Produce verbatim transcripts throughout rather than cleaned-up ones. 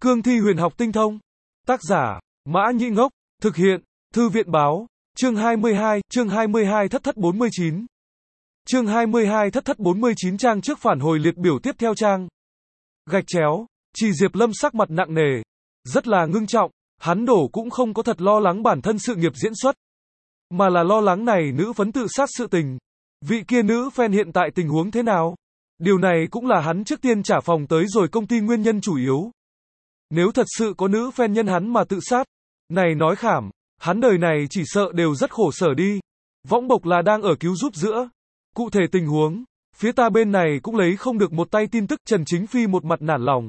Cương thi huyền học tinh thông. Tác giả, Mã Nhĩ Ngốc. Thực hiện, Thư viện Báo. Chương hai mươi hai, chương hai mươi hai thất thất bốn mươi chín. Chương hai mươi hai thất thất bốn mươi chín trang trước phản hồi liệt biểu tiếp theo trang. Gạch chéo, Trì Diệp Lâm sắc mặt nặng nề, rất là ngưng trọng, hắn đổ cũng không có thật lo lắng bản thân sự nghiệp diễn xuất, mà là lo lắng này nữ phấn tự sát sự tình. Vị kia nữ fan hiện tại tình huống thế nào? Điều này cũng là hắn trước tiên trả phòng tới rồi công ty nguyên nhân chủ yếu. Nếu thật sự có nữ fan nhân hắn mà tự sát, này nói khảm, hắn đời này chỉ sợ đều rất khổ sở đi. Võng Bộc là đang ở cứu giúp giữa. Cụ thể tình huống, phía ta bên này cũng lấy không được một tay tin tức. Trần Chính Phi một mặt nản lòng.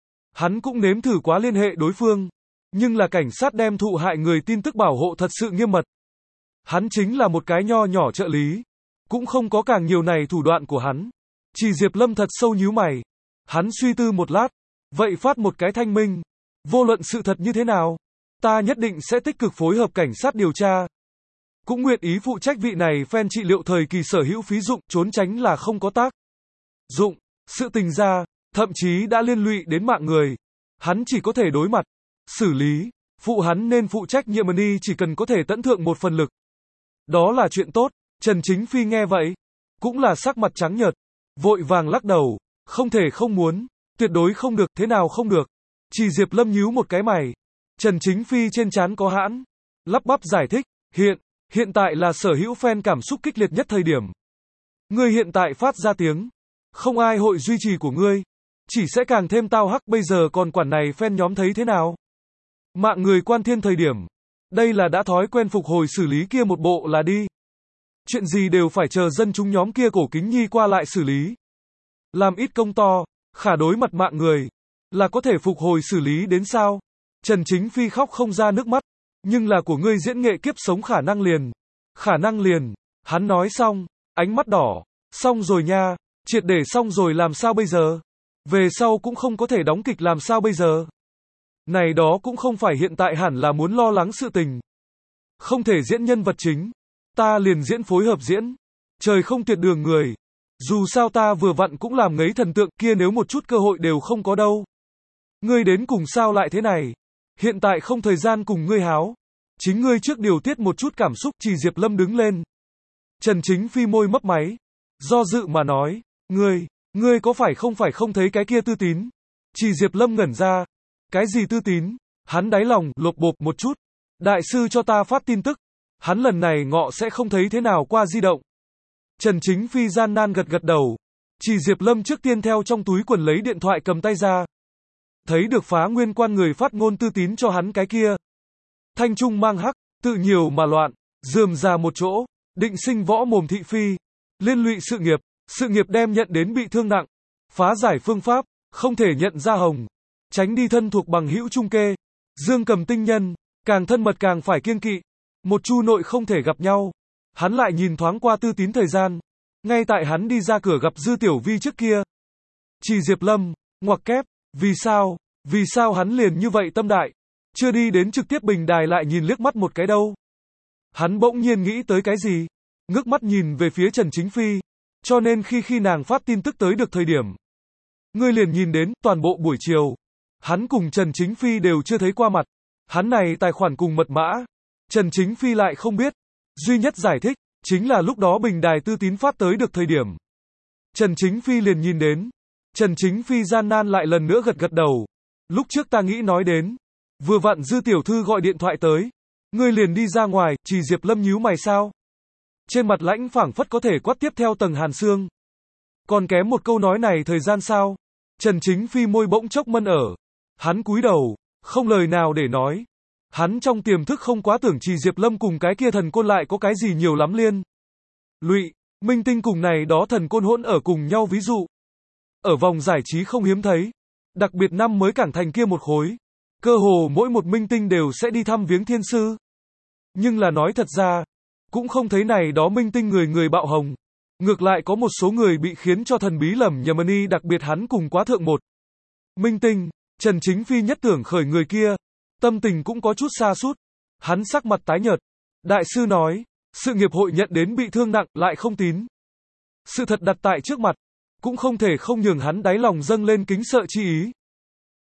Hắn cũng nếm thử quá liên hệ đối phương, nhưng là cảnh sát đem thụ hại người tin tức bảo hộ thật sự nghiêm mật. Hắn chính là một cái nho nhỏ trợ lý, cũng không có càng nhiều này thủ đoạn của hắn. Trì Diệp Lâm thật sâu nhíu mày. Hắn suy tư một lát, vậy phát một cái thanh minh. Vô luận sự thật như thế nào, ta nhất định sẽ tích cực phối hợp cảnh sát điều tra. Cũng nguyện ý phụ trách vị này fan trị liệu thời kỳ sở hữu phí dụng, trốn tránh là không có tác dụng. Sự tình ra, thậm chí đã liên lụy đến mạng người. Hắn chỉ có thể đối mặt, xử lý, phụ hắn nên phụ trách nhiệm đi chỉ cần có thể tận thượng một phần lực. Đó là chuyện tốt. Trần Chính Phi nghe vậy, cũng là sắc mặt trắng nhợt, vội vàng lắc đầu, không thể không muốn, tuyệt đối không được, thế nào không được. Trì Diệp Lâm nhíu một cái mày. Trần Chính Phi trên trán có hãn, lắp bắp giải thích, hiện, hiện tại là sở hữu fan cảm xúc kích liệt nhất thời điểm. Ngươi hiện tại phát ra tiếng, không ai hội duy trì của ngươi, chỉ sẽ càng thêm tao hắc. Bây giờ còn quản này fan nhóm thấy thế nào? Mạng người quan thiên thời điểm, đây là đã thói quen phục hồi xử lý kia một bộ là đi. Chuyện gì đều phải chờ dân chúng nhóm kia cổ kính nhi qua lại xử lý. Làm ít công to, khả đối mặt mạng người, là có thể phục hồi xử lý đến sao? Trần Chính Phi khóc không ra nước mắt, nhưng là của ngươi diễn nghệ kiếp sống khả năng liền. Khả năng liền, hắn nói xong, ánh mắt đỏ, xong rồi nha, triệt để xong rồi làm sao bây giờ? Về sau cũng không có thể đóng kịch làm sao bây giờ? Này đó cũng không phải hiện tại hẳn là muốn lo lắng sự tình. Không thể diễn nhân vật chính, ta liền diễn phối hợp diễn. Trời không tuyệt đường người. Dù sao ta vừa vặn cũng làm ngấy thần tượng kia, nếu một chút cơ hội đều không có đâu. Ngươi đến cùng sao lại thế này? Hiện tại không thời gian cùng ngươi háo. Chính ngươi trước điều tiết một chút cảm xúc. Trì Diệp Lâm đứng lên. Trần Chính Phi môi mấp máy, do dự mà nói, ngươi, ngươi có phải không phải không thấy cái kia Tư Tín? Trì Diệp Lâm ngẩn ra. Cái gì Tư Tín? Hắn đáy lòng lột bột một chút. Đại sư cho ta phát tin tức, hắn lần này ngọ sẽ không thấy thế nào qua di động. Trần Chính Phi gian nan gật gật đầu. Trì Diệp Lâm trước tiên theo trong túi quần lấy điện thoại cầm tay ra. Thấy được Phá Nguyên Quan người phát ngôn Tư Tín cho hắn cái kia. Thanh trung mang hắc, tự nhiều mà loạn, rườm rà một chỗ, định sinh võ mồm thị phi, liên lụy sự nghiệp, sự nghiệp đem nhận đến bị thương nặng, phá giải phương pháp, không thể nhận ra hồng, tránh đi thân thuộc bằng hữu trung kê, dương cầm tinh nhân, càng thân mật càng phải kiêng kỵ, một chu nội không thể gặp nhau. Hắn lại nhìn thoáng qua Tư Tín thời gian, ngay tại hắn đi ra cửa gặp Dư Tiểu Vi trước kia. Trì Diệp Lâm, ngoặc kép, vì sao, vì sao hắn liền như vậy tâm đại, chưa đi đến trực tiếp bình đài lại nhìn liếc mắt một cái đâu. Hắn bỗng nhiên nghĩ tới cái gì, ngước mắt nhìn về phía Trần Chính Phi, cho nên khi khi nàng phát tin tức tới được thời điểm, ngươi liền nhìn đến, toàn bộ buổi chiều, hắn cùng Trần Chính Phi đều chưa thấy qua mặt, hắn này tài khoản cùng mật mã, Trần Chính Phi lại không biết, duy nhất giải thích, chính là lúc đó bình đài Tư Tín phát tới được thời điểm. Trần Chính Phi liền nhìn đến, Trần Chính Phi gian nan lại lần nữa gật gật đầu, lúc trước ta nghĩ nói đến, vừa vặn Dư tiểu thư gọi điện thoại tới, ngươi liền đi ra ngoài. Trì Diệp Lâm nhíu mày sao? Trên mặt lãnh phảng phất có thể quát tiếp theo tầng hàn xương. Còn kém một câu nói này thời gian sao? Trần Chính Phi môi bỗng chốc mân ở. Hắn cúi đầu, không lời nào để nói. Hắn trong tiềm thức không quá tưởng Trì Diệp Lâm cùng cái kia thần côn lại có cái gì nhiều lắm liên lụy, minh tinh cùng này đó thần côn hỗn ở cùng nhau, ví dụ. Ở vòng giải trí không hiếm thấy. Đặc biệt năm mới Cảng Thành kia một khối. Cơ hồ mỗi một minh tinh đều sẽ đi thăm viếng thiên sư. Nhưng là nói thật ra, cũng không thấy này đó minh tinh người người bạo hồng. Ngược lại có một số người bị khiến cho thần bí lầm nhầm đi, đặc biệt hắn cùng quá thượng một minh tinh, Trần Chính Phi nhất tưởng khởi người kia, tâm tình cũng có chút sa sút. Hắn sắc mặt tái nhợt. Đại sư nói, sự nghiệp hội nhận đến bị thương nặng, lại không tín. Sự thật đặt tại trước mặt, cũng không thể không nhường hắn đáy lòng dâng lên kính sợ chi ý.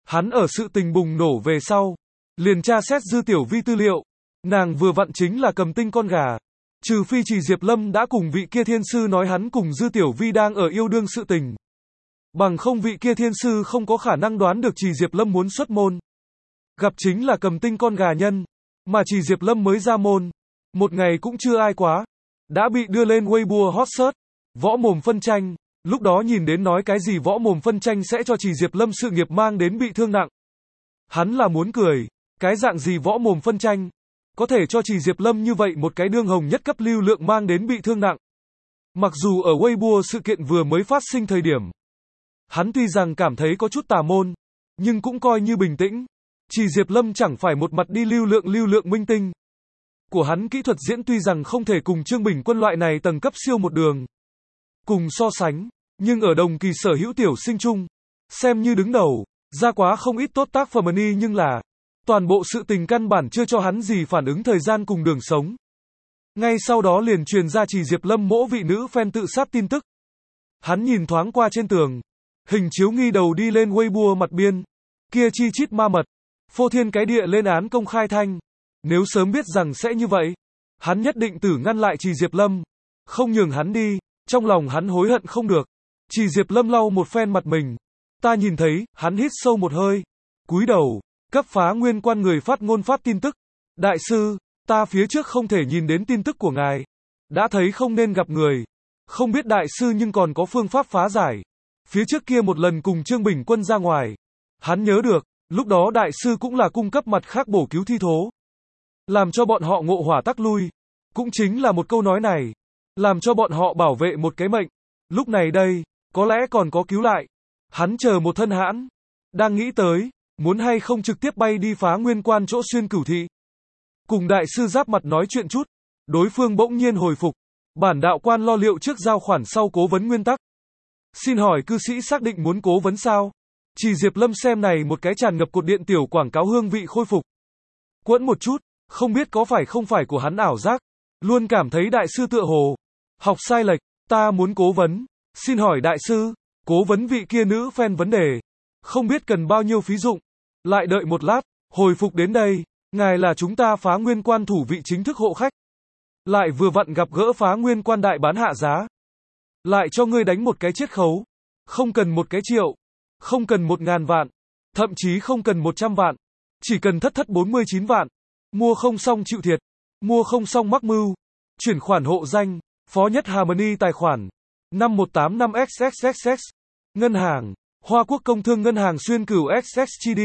Hắn ở sự tình bùng nổ về sau, liền tra xét Dư Tiểu Vi tư liệu, nàng vừa vặn chính là cầm tinh con gà. Trừ phi Trì Diệp Lâm đã cùng vị kia thiên sư nói hắn cùng Dư Tiểu Vi đang ở yêu đương sự tình. Bằng không vị kia thiên sư không có khả năng đoán được Trì Diệp Lâm muốn xuất môn. Gặp chính là cầm tinh con gà nhân, mà Trì Diệp Lâm mới ra môn. Một ngày cũng chưa ai quá, đã bị đưa lên Weibo hot search, võ mồm phân tranh. Lúc đó nhìn đến nói cái gì võ mồm phân tranh sẽ cho Trì Diệp Lâm sự nghiệp mang đến bị thương nặng. Hắn là muốn cười, cái dạng gì võ mồm phân tranh, có thể cho Trì Diệp Lâm như vậy một cái đương hồng nhất cấp lưu lượng mang đến bị thương nặng. Mặc dù ở Weibo sự kiện vừa mới phát sinh thời điểm, hắn tuy rằng cảm thấy có chút tà môn, nhưng cũng coi như bình tĩnh. Trì Diệp Lâm chẳng phải một mặt đi lưu lượng lưu lượng minh tinh. Của hắn kỹ thuật diễn tuy rằng không thể cùng Trương Bình Quân loại này tầng cấp siêu một đường cùng so sánh, nhưng ở đồng kỳ sở hữu tiểu sinh chung, xem như đứng đầu, ra quá không ít tốt tác phẩm y nhưng là, toàn bộ sự tình căn bản chưa cho hắn gì phản ứng thời gian cùng đường sống. Ngay sau đó liền truyền ra Trì Diệp Lâm mỗ vị nữ fan tự sát tin tức. Hắn nhìn thoáng qua trên tường, hình chiếu nghi đầu đi lên Weibo mặt biên, kia chi chít ma mật, phô thiên cái địa lên án công khai thanh. Nếu sớm biết rằng sẽ như vậy, hắn nhất định tử ngăn lại Trì Diệp Lâm, không nhường hắn đi, trong lòng hắn hối hận không được. Trì Diệp Lâm lau một phen mặt mình, ta nhìn thấy, hắn hít sâu một hơi, cúi đầu, cấp Phá Nguyên Quan người phát ngôn phát tin tức. Đại sư, ta phía trước không thể nhìn đến tin tức của ngài, đã thấy không nên gặp người, không biết đại sư nhưng còn có phương pháp phá giải. Phía trước kia một lần cùng Trương Bình Quân ra ngoài, hắn nhớ được, lúc đó đại sư cũng là cung cấp mặt khác bổ cứu thi thố, làm cho bọn họ ngộ hỏa tắc lui, cũng chính là một câu nói này, làm cho bọn họ bảo vệ một cái mệnh. Lúc này đây, có lẽ còn có cứu lại. Hắn chờ một thân hãn, đang nghĩ tới, muốn hay không trực tiếp bay đi Phá Nguyên Quan chỗ Xuyên Cửu Thị, cùng đại sư giáp mặt nói chuyện chút. Đối phương bỗng nhiên hồi phục, bản đạo quan lo liệu trước giao khoản sau cố vấn nguyên tắc. Xin hỏi cư sĩ xác định muốn cố vấn sao? Trì Diệp Lâm xem này một cái tràn ngập cột điện tiểu quảng cáo hương vị khôi phục. Quẫn một chút, không biết có phải không phải của hắn ảo giác, luôn cảm thấy đại sư tựa hồ học sai lệch. Ta muốn cố vấn, xin hỏi đại sư, cố vấn vị kia nữ fan vấn đề, không biết cần bao nhiêu phí dụng. Lại đợi một lát, hồi phục đến đây, ngài là chúng ta Phá Nguyên Quan thủ vị chính thức hộ khách, lại vừa vặn gặp gỡ Phá Nguyên Quan đại bán hạ giá, lại cho ngươi đánh một cái chiết khấu, không cần một cái triệu, không cần một ngàn vạn, thậm chí không cần một trăm vạn, chỉ cần thất thất bốn mươi chín vạn. Mua không xong chịu thiệt, mua không xong mắc mưu. Chuyển khoản hộ danh, Phó Nhất Harmony tài khoản năm một tám năm x x x x. Ngân hàng, Hoa Quốc Công Thương Ngân hàng Xuyên Cửu x x G D.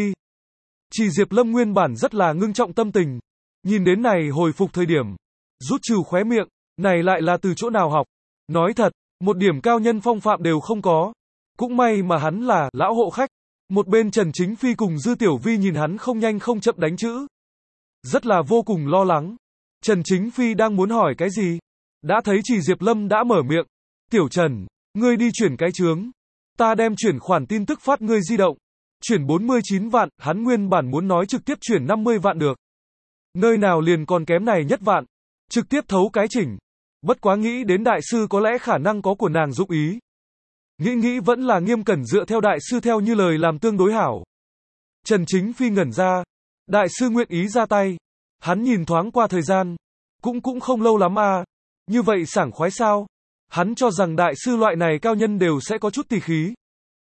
Trì Diệp Lâm nguyên bản rất là ngưng trọng tâm tình, nhìn đến này hồi phục thời điểm, rút trừ khóe miệng, này lại là từ chỗ nào học. Nói thật, một điểm cao nhân phong phạm đều không có. Cũng may mà hắn là lão hộ khách. Một bên Trần Chính Phi cùng Dư Tiểu Vi nhìn hắn không nhanh không chậm đánh chữ, rất là vô cùng lo lắng. Trần Chính Phi đang muốn hỏi cái gì, đã thấy Trì Diệp Lâm đã mở miệng. Tiểu Trần, ngươi đi chuyển cái chướng, ta đem chuyển khoản tin tức phát ngươi di động. Chuyển bốn mươi chín vạn, hắn nguyên bản muốn nói trực tiếp chuyển năm mươi vạn được. Nơi nào liền còn kém này nhất vạn, trực tiếp thấu cái chỉnh. Bất quá nghĩ đến đại sư có lẽ khả năng có của nàng dụng ý. Nghĩ nghĩ vẫn là nghiêm cẩn dựa theo đại sư theo như lời làm tương đối hảo. Trần Chính Phi ngẩn ra, đại sư nguyện ý ra tay. Hắn nhìn thoáng qua thời gian, cũng cũng không lâu lắm à, như vậy sảng khoái sao? Hắn cho rằng đại sư loại này cao nhân đều sẽ có chút tỳ khí.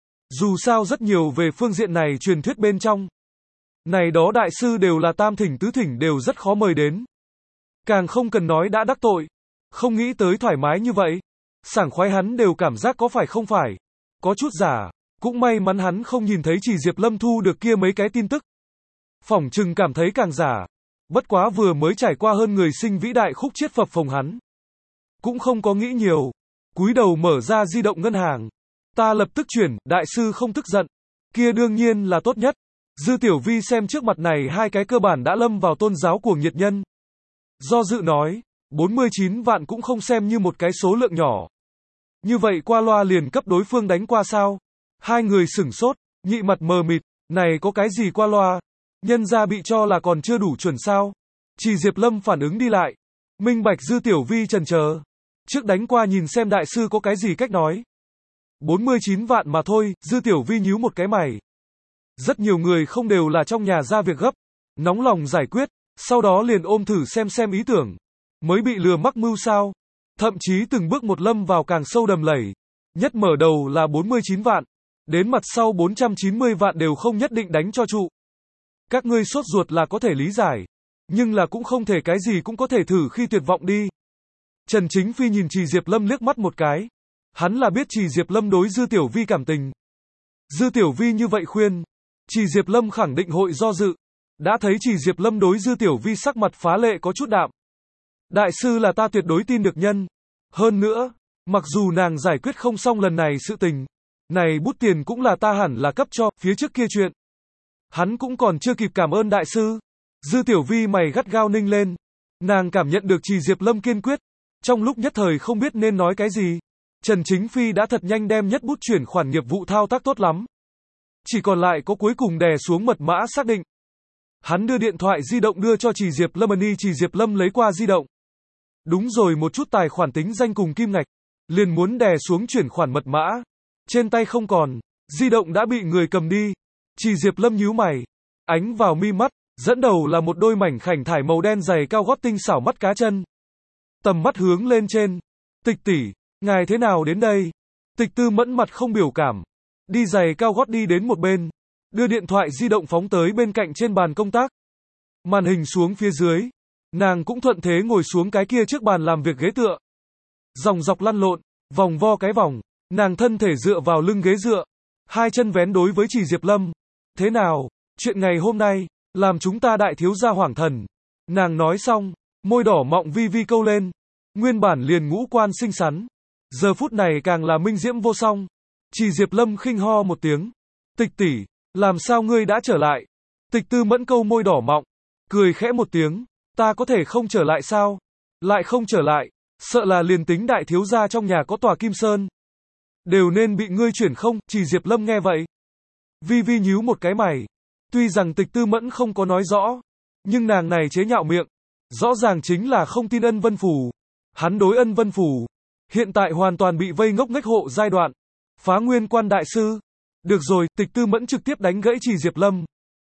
Dù sao rất nhiều về phương diện này truyền thuyết bên trong. Này đó đại sư đều là tam thỉnh tứ thỉnh đều rất khó mời đến. Càng không cần nói đã đắc tội. Không nghĩ tới thoải mái như vậy. Sảng khoái hắn đều cảm giác có phải không phải. Có chút giả. Cũng may mắn hắn không nhìn thấy Trì Diệp Lâm thu được kia mấy cái tin tức. Phỏng chừng cảm thấy càng giả. Bất quá vừa mới trải qua hơn người sinh vĩ đại khúc chiết phập phồng hắn. Cũng không có nghĩ nhiều. Cúi đầu mở ra di động ngân hàng. Ta lập tức chuyển, đại sư không tức giận. Kia đương nhiên là tốt nhất. Dư Tiểu Vi xem trước mặt này hai cái cơ bản đã lâm vào tôn giáo cuồng nhiệt nhân. Do dự nói, bốn mươi chín vạn cũng không xem như một cái số lượng nhỏ. Như vậy qua loa liền cấp đối phương đánh qua sao? Hai người sửng sốt, nhị mặt mờ mịt, này có cái gì qua loa? Nhân ra bị cho là còn chưa đủ chuẩn sao? Trì Diệp Lâm phản ứng đi lại. Minh bạch Dư Tiểu Vi chần chờ. Trước đánh qua nhìn xem đại sư có cái gì cách nói. bốn mươi chín vạn mà thôi, Dư Tiểu Vi nhíu một cái mày. Rất nhiều người không đều là trong nhà ra việc gấp, nóng lòng giải quyết, sau đó liền ôm thử xem xem ý tưởng, mới bị lừa mắc mưu sao. Thậm chí từng bước một lâm vào càng sâu đầm lầy. Nhất mở đầu là bốn mươi chín vạn, đến mặt sau bốn trăm chín mươi vạn đều không nhất định đánh cho trụ. Các ngươi sốt ruột là có thể lý giải, nhưng là cũng không thể cái gì cũng có thể thử khi tuyệt vọng đi. Trần Chính Phi nhìn Trì Diệp Lâm liếc mắt một cái. Hắn là biết Trì Diệp Lâm đối Dư Tiểu Vi cảm tình. Dư Tiểu Vi như vậy khuyên, Trì Diệp Lâm khẳng định hội do dự. Đã thấy Trì Diệp Lâm đối Dư Tiểu Vi sắc mặt phá lệ có chút đạm. Đại sư là ta tuyệt đối tin được nhân. Hơn nữa, mặc dù nàng giải quyết không xong lần này sự tình, này bút tiền cũng là ta hẳn là cấp cho, phía trước kia chuyện. Hắn cũng còn chưa kịp cảm ơn đại sư. Dư Tiểu Vi mày gắt gao ninh lên. Nàng cảm nhận được Trì Diệp Lâm kiên quyết. Trong lúc nhất thời không biết nên nói cái gì. Trần Chính Phi đã thật nhanh đem nhất bút chuyển khoản nghiệp vụ thao tác tốt lắm. Chỉ còn lại có cuối cùng đè xuống mật mã xác định. Hắn đưa điện thoại di động đưa cho Trì Diệp Lâm đi, Trì Diệp Lâm lấy qua di động. Đúng rồi, một chút tài khoản tính danh cùng kim ngạch, liền muốn đè xuống chuyển khoản mật mã. Trên tay không còn, di động đã bị người cầm đi. Trì Diệp Lâm nhíu mày, ánh vào mi mắt, dẫn đầu là một đôi mảnh khảnh thải màu đen giày cao gót tinh xảo mắt cá chân. Tầm mắt hướng lên trên. Tịch tỷ, ngài thế nào đến đây? Tịch Tư Mẫn mặt không biểu cảm, đi giày cao gót đi đến một bên, đưa điện thoại di động phóng tới bên cạnh trên bàn công tác. Màn hình xuống phía dưới, nàng cũng thuận thế ngồi xuống cái kia trước bàn làm việc ghế tựa. Dòng dọc lăn lộn, vòng vo cái vòng, nàng thân thể dựa vào lưng ghế dựa, hai chân vén đối với Trì Diệp Lâm. Thế nào, chuyện ngày hôm nay, làm chúng ta đại thiếu gia hoảng thần. Nàng nói xong, môi đỏ mọng vi vi câu lên, nguyên bản liền ngũ quan xinh xắn, giờ phút này càng là minh diễm vô song. Trì Diệp Lâm khinh ho một tiếng, tịch tỷ, làm sao ngươi đã trở lại? Tịch Tư Mẫn câu môi đỏ mọng, cười khẽ một tiếng, ta có thể không trở lại sao? Lại không trở lại, sợ là liền tính đại thiếu gia trong nhà có tòa Kim Sơn, đều nên bị ngươi chuyển không? Trì Diệp Lâm nghe vậy, vi vi nhíu một cái mày, tuy rằng Tịch Tư Mẫn không có nói rõ, nhưng nàng này chế nhạo miệng, rõ ràng chính là không tin Ân Vân Phù. Hắn đối Ân Vân Phù, hiện tại hoàn toàn bị vây ngốc nghếch hộ giai đoạn. Phá Nguyên Quan đại sư. Được rồi, Tịch Tư Mẫn trực tiếp đánh gãy Trì Diệp Lâm.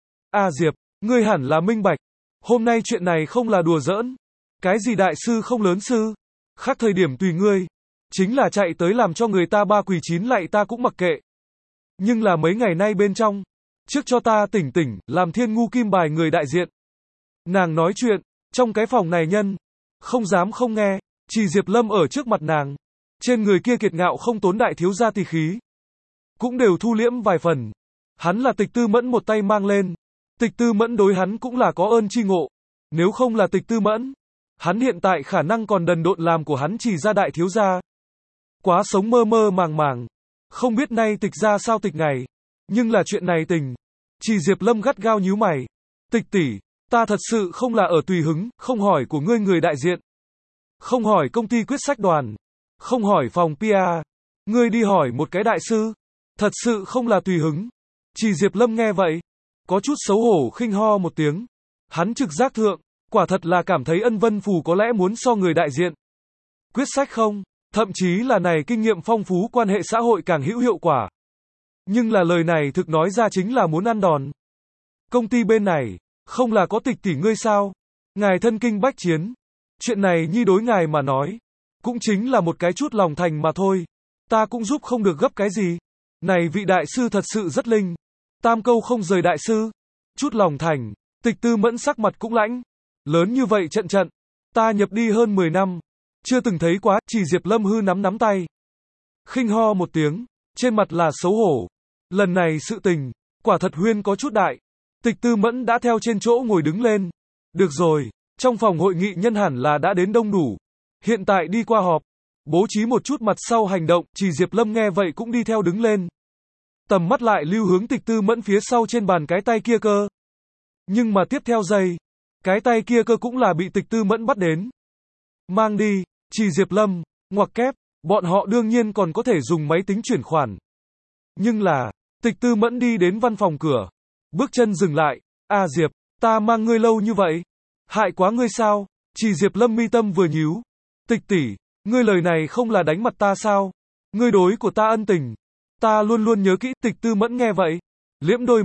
A Diệp, ngươi hẳn là minh bạch. Hôm nay chuyện này không là đùa giỡn. Cái gì đại sư không lớn sư? Khác thời điểm tùy ngươi. Chính là chạy tới làm cho người ta ba quỳ chín lạy ta cũng mặc kệ. Nhưng là mấy ngày nay bên trong, trước cho ta tỉnh tỉnh, làm Thiên Ngu Kim bài người đại diện. Nàng nói chuyện, trong cái phòng này nhân, không dám không nghe. Trì Diệp Lâm ở trước mặt nàng, trên người kia kiệt ngạo không tốn đại thiếu gia tỳ khí, cũng đều thu liễm vài phần. Hắn là Tịch Tư Mẫn một tay mang lên, Tịch Tư Mẫn đối hắn cũng là có ơn chi ngộ. Nếu không là Tịch Tư Mẫn, hắn hiện tại khả năng còn đần độn làm của hắn Trì gia đại thiếu gia. Quá sống mơ mơ màng màng, không biết nay tịch ra sao tịch ngày. Nhưng là chuyện này tình. Trì Diệp Lâm gắt gao nhíu mày. Tịch tỷ, ta thật sự không là ở tùy hứng, không hỏi của ngươi người đại diện, không hỏi công ty quyết sách đoàn, không hỏi phòng pê e, ngươi đi hỏi một cái đại sư, thật sự không là tùy hứng. Trì Diệp Lâm nghe vậy, có chút xấu hổ khinh ho một tiếng. Hắn trực giác thượng, quả thật là cảm thấy Ân Vân Phù có lẽ muốn so người đại diện quyết sách không, thậm chí là này kinh nghiệm phong phú quan hệ xã hội càng hữu hiệu quả. Nhưng là lời này thực nói ra chính là muốn ăn đòn. Công ty bên này, không là có Tịch tỷ ngươi sao? Ngài thân kinh bách chiến. Chuyện này nhi đối ngài mà nói, cũng chính là một cái chút lòng thành mà thôi. Ta cũng giúp không được gấp cái gì. Này vị đại sư thật sự rất linh. Tam câu không rời đại sư. Chút lòng thành, Tịch Tư Mẫn sắc mặt cũng lãnh. Lớn như vậy trận trận, ta nhập đi hơn mười năm, chưa từng thấy quá. Trì Diệp Lâm hư nắm nắm tay, khinh ho một tiếng, trên mặt là xấu hổ. Lần này sự tình, quả thật huyên có chút đại. Tịch Tư Mẫn đã theo trên chỗ ngồi đứng lên. Được rồi, trong phòng hội nghị nhân hẳn là đã đến đông đủ. Hiện tại đi qua họp, bố trí một chút mặt sau hành động. Trì Diệp Lâm nghe vậy cũng đi theo đứng lên. Tầm mắt lại lưu hướng Tịch Tư Mẫn phía sau trên bàn cái tay kia cơ. Nhưng mà tiếp theo giây, cái tay kia cơ cũng là bị Tịch Tư Mẫn bắt đến. Mang đi. Trì Diệp Lâm, ngoặc kép, bọn họ đương nhiên còn có thể dùng máy tính chuyển khoản. Nhưng là, Tịch Tư Mẫn đi đến văn phòng cửa, bước chân dừng lại. A Diệp, ta mang ngươi lâu như vậy, hại quá ngươi sao? Trì Diệp Lâm mi tâm vừa nhíu. Tịch tỷ, ngươi lời này không là đánh mặt ta sao? Ngươi đối của ta ân tình, ta luôn luôn nhớ kỹ. Tịch Tư Mẫn nghe vậy, liễm đôi mắt,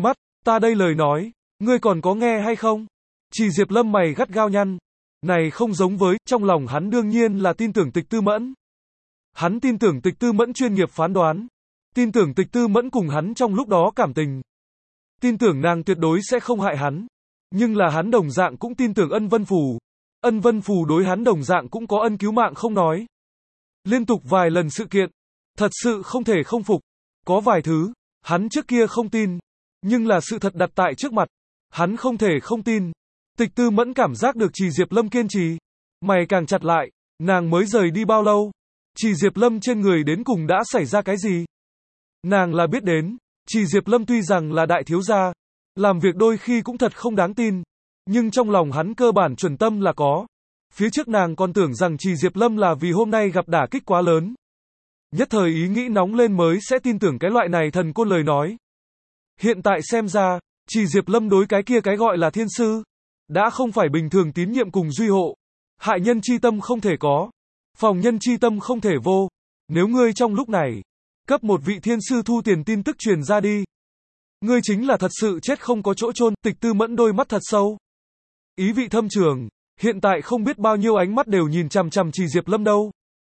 Ta đây lời nói, ngươi còn có nghe hay không? Chỉ Diệp Lâm mày gắt gao nhăn. Này không giống với, trong lòng hắn đương nhiên là tin tưởng Tịch Tư Mẫn. Hắn tin tưởng Tịch Tư Mẫn chuyên nghiệp phán đoán. Tin tưởng Tịch Tư Mẫn cùng hắn trong lúc đó cảm tình. Tin tưởng nàng tuyệt đối sẽ không hại hắn. Nhưng là hắn đồng dạng cũng tin tưởng Ân Vân Phù. Ân Vân Phù đối hắn đồng dạng cũng có ân cứu mạng không nói. Liên tục vài lần sự kiện. Thật sự không thể không phục. Có vài thứ, hắn trước kia không tin. Nhưng là sự thật đặt tại trước mặt. Hắn không thể không tin. Tịch Tư Mẫn cảm giác được Trì Diệp Lâm kiên trì. Mày càng chặt lại, nàng mới rời đi bao lâu? Trì Diệp Lâm trên người đến cùng đã xảy ra cái gì? Nàng là biết đến, Trì Diệp Lâm tuy rằng là đại thiếu gia, làm việc đôi khi cũng thật không đáng tin, nhưng trong lòng hắn cơ bản chuẩn tâm là có. Phía trước nàng còn tưởng rằng Trì Diệp Lâm là vì hôm nay gặp đả kích quá lớn. Nhất thời ý nghĩ nóng lên mới sẽ tin tưởng cái loại này thần côn lời nói. Hiện tại xem ra, Trì Diệp Lâm đối cái kia cái gọi là thiên sư, đã không phải bình thường tín nhiệm cùng duy hộ. Hại nhân chi tâm không thể có, phòng nhân chi tâm không thể vô. Nếu ngươi trong lúc này, cấp một vị thiên sư thu tiền tin tức truyền ra đi, ngươi chính là thật sự chết không có chỗ chôn. Tịch Tư Mẫn đôi mắt thật sâu, ý vị thâm trường, hiện tại không biết bao nhiêu ánh mắt đều nhìn chằm chằm Trì Diệp Lâm đâu.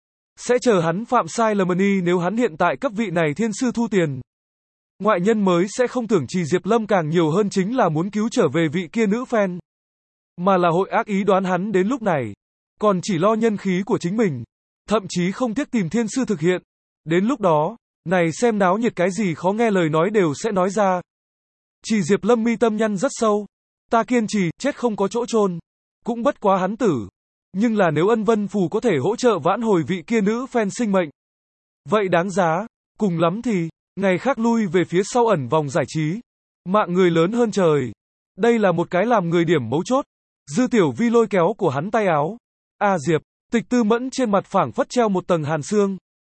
Sẽ chờ hắn phạm sai lầm đi, nếu hắn hiện tại cấp vị này thiên sư thu tiền. Ngoại nhân mới sẽ không tưởng Trì Diệp Lâm càng nhiều hơn chính là muốn cứu trở về vị kia nữ fan. Mà là hội ác ý đoán hắn đến lúc này, còn chỉ lo nhân khí của chính mình. Thậm chí không tiếc tìm thiên sư thực hiện. Đến lúc đó, này xem náo nhiệt cái gì khó nghe lời nói đều sẽ nói ra. Trì Diệp Lâm mi tâm nhăn rất sâu. Ta kiên trì, chết không có chỗ chôn, cũng bất quá hắn tử. Nhưng là nếu Ân Vân Phù có thể hỗ trợ vãn hồi vị kia nữ fan sinh mệnh, vậy đáng giá. Cùng lắm thì, ngày khác lui về phía sau ẩn vòng giải trí. Mạng người lớn hơn trời. Đây là một cái làm người điểm mấu chốt. Dư Tiểu Vi lôi kéo của hắn tay áo. A Diệp, Tịch Tư Mẫn trên mặt phảng phất treo một tầng hàn xương.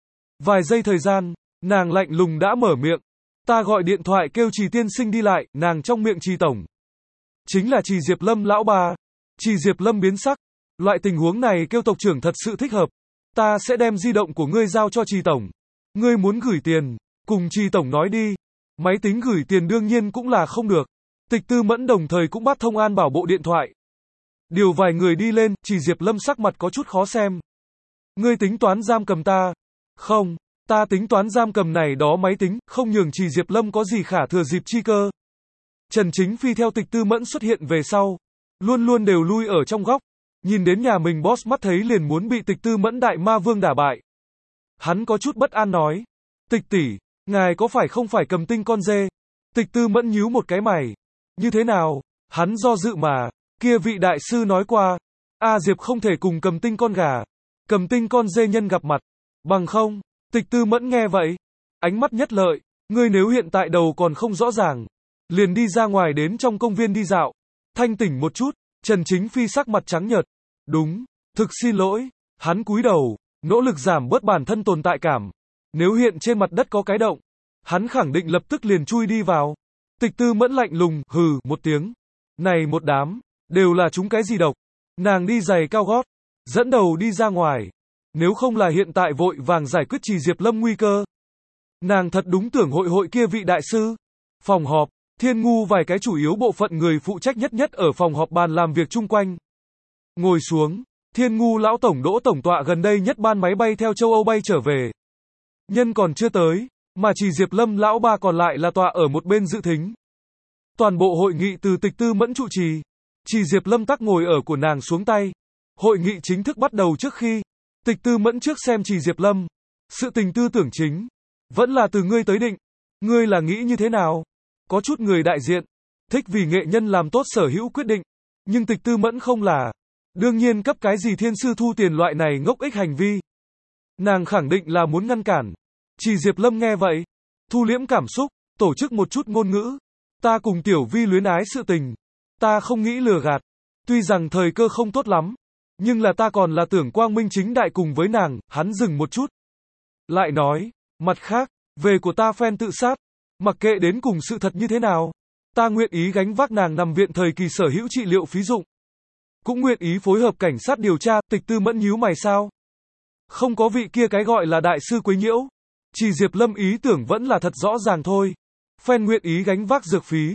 Vài giây thời gian, nàng lạnh lùng đã mở miệng. Ta gọi điện thoại kêu Trì tiên sinh đi lại, nàng trong miệng Trì tổng. Chính là Trì Diệp Lâm lão bà. Trì Diệp Lâm biến sắc. Loại tình huống này kêu tộc trưởng thật sự thích hợp. Ta sẽ đem di động của ngươi giao cho Trì tổng. Ngươi muốn gửi tiền, cùng Trì tổng nói đi. Máy tính gửi tiền đương nhiên cũng là không được. Tịch Tư Mẫn đồng thời cũng bắt thông an bảo bộ điện thoại. Điều vài người đi lên, Trì Diệp Lâm sắc mặt có chút khó xem. Ngươi tính toán giam cầm ta? Không, ta tính toán giam cầm này đó máy tính, không nhường Trì Diệp Lâm có gì khả thừa dịp chi cơ. Trần Chính Phi theo Tịch Tư Mẫn xuất hiện về sau, luôn luôn đều lui ở trong góc, nhìn đến nhà mình boss mắt thấy liền muốn bị Tịch Tư Mẫn đại ma vương đả bại. Hắn có chút bất an nói, Tịch tỷ, ngài có phải không phải cầm tinh con dê? Tịch Tư Mẫn nhíu một cái mày. Như thế nào? Hắn do dự mà, kia vị đại sư nói qua, A Diệp không thể cùng cầm tinh con gà, cầm tinh con dê nhân gặp mặt, bằng không. Tịch Tư Mẫn nghe vậy, ánh mắt nhất lợi, ngươi nếu hiện tại đầu còn không rõ ràng, liền đi ra ngoài đến trong công viên đi dạo, thanh tỉnh một chút. Trần Chính Phi sắc mặt trắng nhợt, đúng, thực xin lỗi. Hắn cúi đầu, nỗ lực giảm bớt bản thân tồn tại cảm. Nếu hiện trên mặt đất có cái động, hắn khẳng định lập tức liền chui đi vào. Tịch Tư Mẫn lạnh lùng, hừ, một tiếng. Này một đám, đều là chúng cái gì độc. Nàng đi giày cao gót, dẫn đầu đi ra ngoài. Nếu không là hiện tại vội vàng giải quyết Trì Diệp Lâm nguy cơ, nàng thật đúng tưởng hội hội kia vị đại sư. Phòng họp, Thiên Ngu vài cái chủ yếu bộ phận người phụ trách nhất nhất ở phòng họp bàn làm việc chung quanh. Ngồi xuống, Thiên Ngu lão tổng Đỗ tổng tọa gần đây nhất ban máy bay theo châu Âu bay trở về. Nhân còn chưa tới, mà Trì Diệp Lâm lão ba còn lại là tọa ở một bên dự thính. Toàn bộ hội nghị từ Tịch Tư Mẫn trụ trì, Trì Diệp Lâm tắc ngồi ở của nàng xuống tay. Hội nghị chính thức bắt đầu trước khi, Tịch Tư Mẫn trước xem Trì Diệp Lâm. Sự tình tư tưởng chính, vẫn là từ ngươi tới định. Ngươi là nghĩ như thế nào? Có chút người đại diện, thích vì nghệ nhân làm tốt sở hữu quyết định. Nhưng Tịch Tư Mẫn không là. Đương nhiên cấp cái gì thiên sư thu tiền loại này ngốc ích hành vi. Nàng khẳng định là muốn ngăn cản. Trì Diệp Lâm nghe vậy, thu liễm cảm xúc, tổ chức một chút ngôn ngữ. Ta cùng Tiểu Vi luyến ái sự tình. Ta không nghĩ lừa gạt. Tuy rằng thời cơ không tốt lắm, nhưng là ta còn là tưởng quang minh chính đại cùng với nàng. Hắn dừng một chút, lại nói, mặt khác, về của ta fan tự sát, mặc kệ đến cùng sự thật như thế nào, ta nguyện ý gánh vác nàng nằm viện thời kỳ sở hữu trị liệu phí dụng. Cũng nguyện ý phối hợp cảnh sát điều tra. Tịch Tư Mẫn nhíu mày sao? Không có vị kia cái gọi là đại sư quấy nhiễu. Trì Diệp Lâm ý tưởng vẫn là thật rõ ràng thôi. Fan nguyện ý gánh vác dược phí,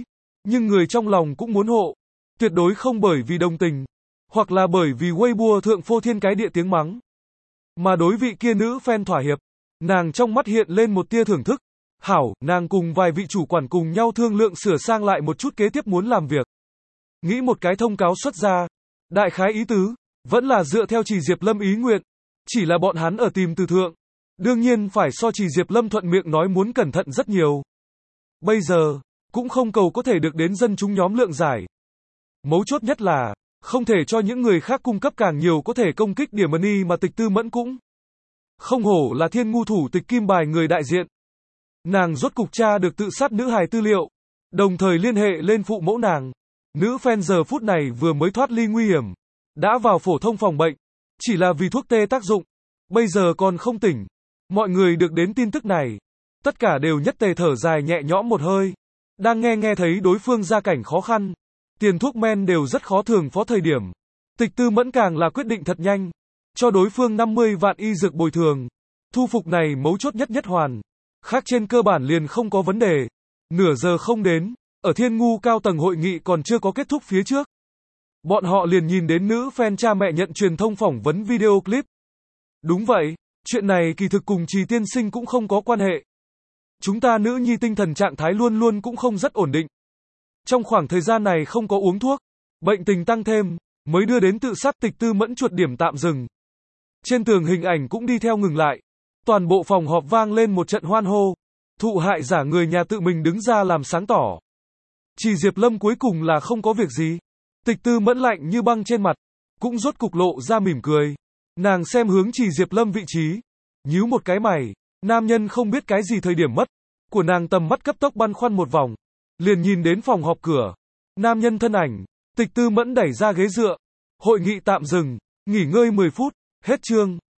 nhưng người trong lòng cũng muốn hộ. Tuyệt đối không bởi vì đồng tình, hoặc là bởi vì Weibo thượng phô thiên cái địa tiếng mắng. Mà đối vị kia nữ fan thỏa hiệp, nàng trong mắt hiện lên một tia thưởng thức. Hảo, nàng cùng vài vị chủ quản cùng nhau thương lượng sửa sang lại một chút kế tiếp muốn làm việc. Nghĩ một cái thông cáo xuất ra. Đại khái ý tứ, vẫn là dựa theo Trì Diệp Lâm ý nguyện. Chỉ là bọn hắn ở tìm từ thượng. Đương nhiên phải so Trì Diệp Lâm thuận miệng nói muốn cẩn thận rất nhiều. Bây giờ, cũng không cầu có thể được đến dân chúng nhóm lượng giải. Mấu chốt nhất là, không thể cho những người khác cung cấp càng nhiều có thể công kích điểm money mà Tịch Tư Mẫn cũng. Không hổ là thiên ngu thủ tịch kim bài người đại diện. Nàng rốt cục tra được tự sát nữ hài tư liệu, đồng thời liên hệ lên phụ mẫu nàng. Nữ fan giờ phút này vừa mới thoát ly nguy hiểm, đã vào phổ thông phòng bệnh, chỉ là vì thuốc tê tác dụng, bây giờ còn không tỉnh. Mọi người được đến tin tức này, tất cả đều nhất tề thở dài nhẹ nhõm một hơi. Đang nghe nghe thấy đối phương gia cảnh khó khăn, tiền thuốc men đều rất khó thường phó thời điểm. Tịch Tư Mẫn càng là quyết định thật nhanh, cho đối phương năm mươi vạn y dược bồi thường. Thu phục này mấu chốt nhất nhất hoàn. Khác trên cơ bản liền không có vấn đề. Nửa giờ không đến, ở Thiên Ngu cao tầng hội nghị còn chưa có kết thúc phía trước. Bọn họ liền nhìn đến nữ fan cha mẹ nhận truyền thông phỏng vấn video clip. Đúng vậy, chuyện này kỳ thực cùng Trì tiên sinh cũng không có quan hệ. Chúng ta nữ nhi tinh thần trạng thái luôn luôn cũng không rất ổn định. Trong khoảng thời gian này không có uống thuốc, bệnh tình tăng thêm, mới đưa đến tự sát. Tịch Tư Mẫn chuột điểm tạm dừng. Trên tường hình ảnh cũng đi theo ngừng lại. Toàn bộ phòng họp vang lên một trận hoan hô. Thụ hại giả người nhà tự mình đứng ra làm sáng tỏ. Trì Diệp Lâm cuối cùng là không có việc gì. Tịch Tư Mẫn lạnh như băng trên mặt, cũng rốt cục lộ ra mỉm cười. Nàng xem hướng Trì Diệp Lâm vị trí, nhíu một cái mày. Nam nhân không biết cái gì thời điểm mất của nàng, tầm mắt cấp tốc băn khoăn một vòng, liền nhìn đến phòng họp cửa. Nam nhân thân ảnh. Tịch Tư Mẫn đẩy ra ghế dựa. Hội nghị tạm dừng, nghỉ ngơi mười phút, hết chương.